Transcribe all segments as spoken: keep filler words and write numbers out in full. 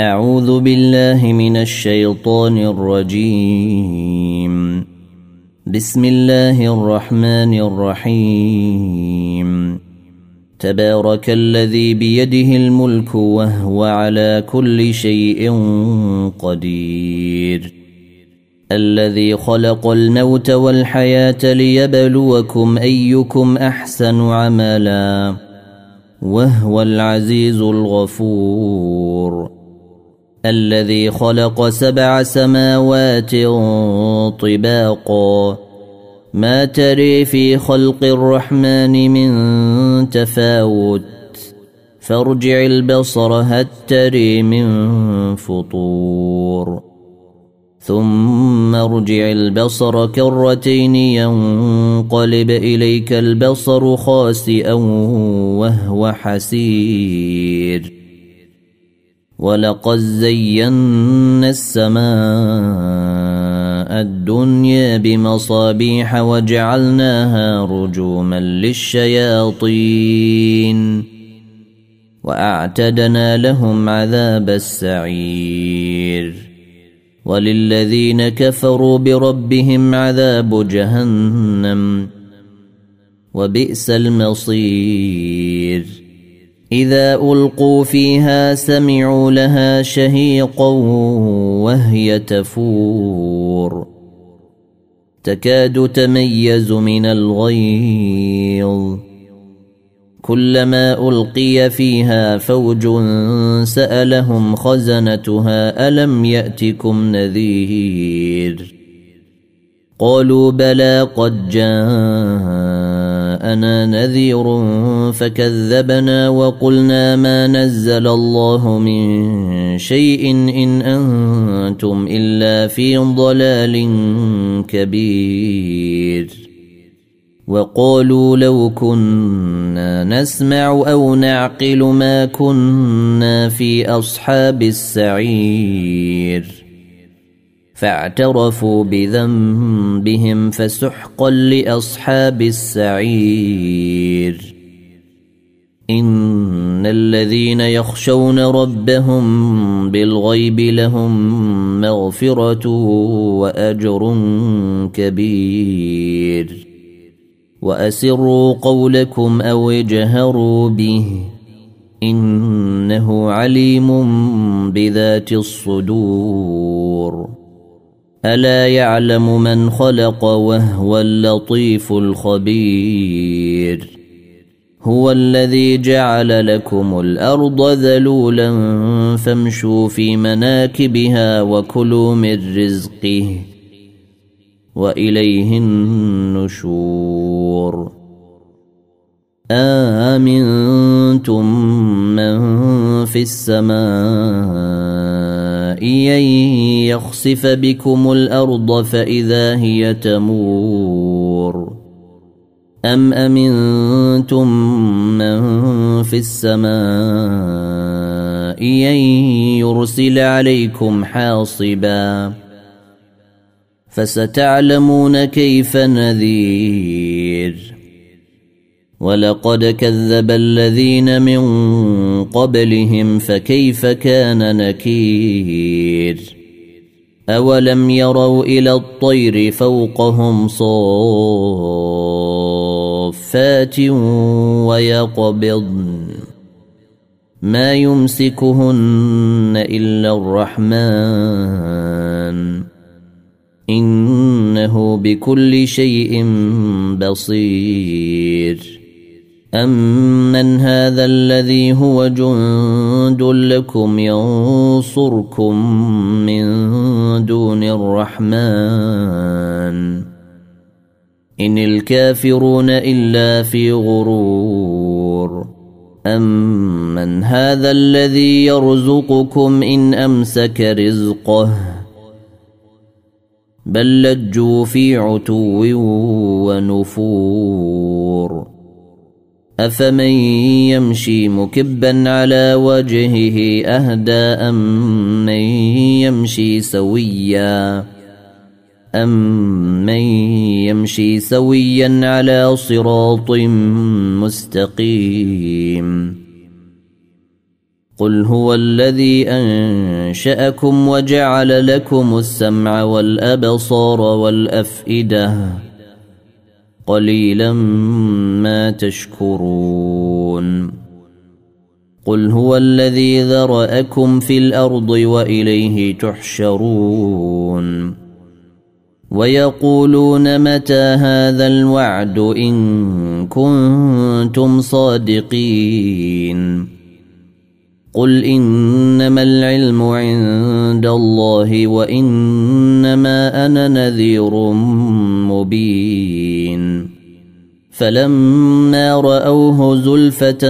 أعوذ بالله من الشيطان الرجيم. بسم الله الرحمن الرحيم. تبارك الذي بيده الملك وهو على كل شيء قدير، الذي خلق الموت والحياة ليبلوكم أيكم أحسن عملا وهو العزيز الغفور، الذي خلق سبع سماوات طباقا ما تري في خلق الرحمن من تفاوت، فارجع البصر هل تري من فطور، ثم ارجع البصر كرتين ينقلب إليك البصر خاسئا وهو حسير، ولقد زينا السماء الدنيا بمصابيح وجعلناها رجوما للشياطين وأعتدنا لهم عذاب السعير، وللذين كفروا بربهم عذاب جهنم وبئس المصير. إذا ألقوا فيها سمعوا لها شهيقا وهي تفور، تكاد تميز من الغيظ، كلما ألقي فيها فوج سألهم خزنتها ألم يأتكم نذير، قالوا بلى قد جاءنا نذير فكذبنا وقلنا ما نزل الله من شيء إن أنتم إلا في ضلال كبير، وقالوا لو كنا نسمع أو نعقل ما كنا في أصحاب السعير، فاعترفوا بذنبهم فسحقا لأصحاب السعير. إن الذين يخشون ربهم بالغيب لهم مغفرة وأجر كبير، وأسروا قولكم أو اجهروا به إنه عليم بذات الصدور. ألا يعلم من خلق وهو اللطيف الخبير، هو الذي جعل لكم الأرض ذلولا فامشوا في مناكبها وكلوا من رزقه وإليه النشور. آمنتم من في السماء أن يخسف بكم الأرض فإذا هي تمور، أم أمنتم من في السماء أن يرسل عليكم حاصبا، فستعلمون كيف نذير. ولقد كذب الذين من قبلهم فكيف كان نكير. أولم يروا إلى الطير فوقهم صافات ويقبضن ما يمسكهن إلا الرحمن إنه بكل شيء بصير. أمن هذا الذي هو جند لكم ينصركم من دون الرحمن إن الكافرون إلا في غرور. أمن هذا الذي يرزقكم إن أمسك رزقه بل لجوا في عتو ونفور. أفمن يمشي مكبا على وجهه أهدى أم من يمشي سويا أم من يمشي سويا على صراط مستقيم. قل هو الذي أنشأكم وجعل لكم السمع والأبصار والأفئدة قليلا ما تشكرون قل هو الذي ذرأكم في الأرض وإليه تحشرون ويقولون متى هذا الوعد إن كنتم صادقين قل إنما العلم عند الله وإنما أنا نذير مبين فلما رأوه زلفة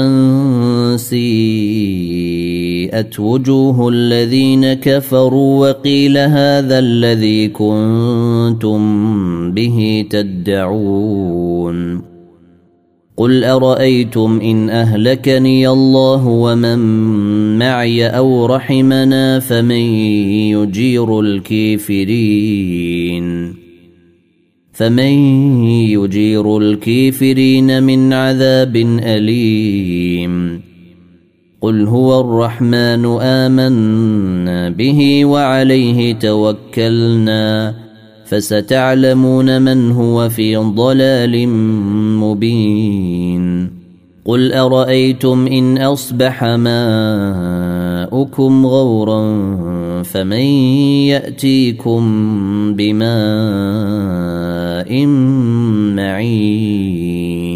سيئت وجوه الذين كفروا وقيل هذا الذي كنتم به تدعون قل أرأيتم إن أهلكني الله ومن معي أو رحمنا فمن يجير الكافرين فمن يجير الكافرين من عذاب أليم قل هو الرحمن آمنا به وعليه توكلنا فستعلمون من هو في ضلال مبين قل أرأيتم إن أصبح ماؤكم غورا فمن يأتيكم بماء معين